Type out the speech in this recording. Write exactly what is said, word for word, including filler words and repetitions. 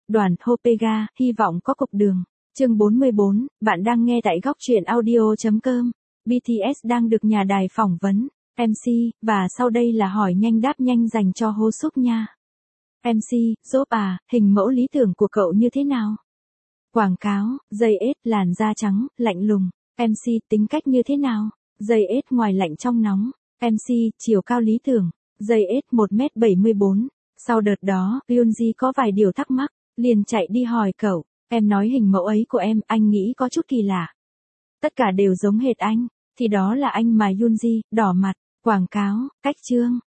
Đoàn Hopega, hy vọng có cục đường. Chương bốn mươi bốn, bạn đang nghe tại góc truyện audio chấm com. bê tê ét đang được nhà đài phỏng vấn, em xê, và sau đây là hỏi nhanh đáp nhanh dành cho Ho Suk nha. em xê, Job à, hình mẫu lý tưởng của cậu như thế nào? Quảng cáo, dây ết, làn da trắng, lạnh lùng. em xê, tính cách như thế nào? Dây ết ngoài lạnh trong nóng. em xê, chiều cao lý tưởng. Dây ết một mét bảy mươi bốn. Sau đợt đó, Yoonji có vài điều thắc mắc, liền chạy đi hỏi cậu. Em nói hình mẫu ấy của em, anh nghĩ có chút kỳ lạ. Tất cả đều giống hệt anh, thì đó là anh mà Yoonji, đỏ mặt. Quảng cáo, cách chương,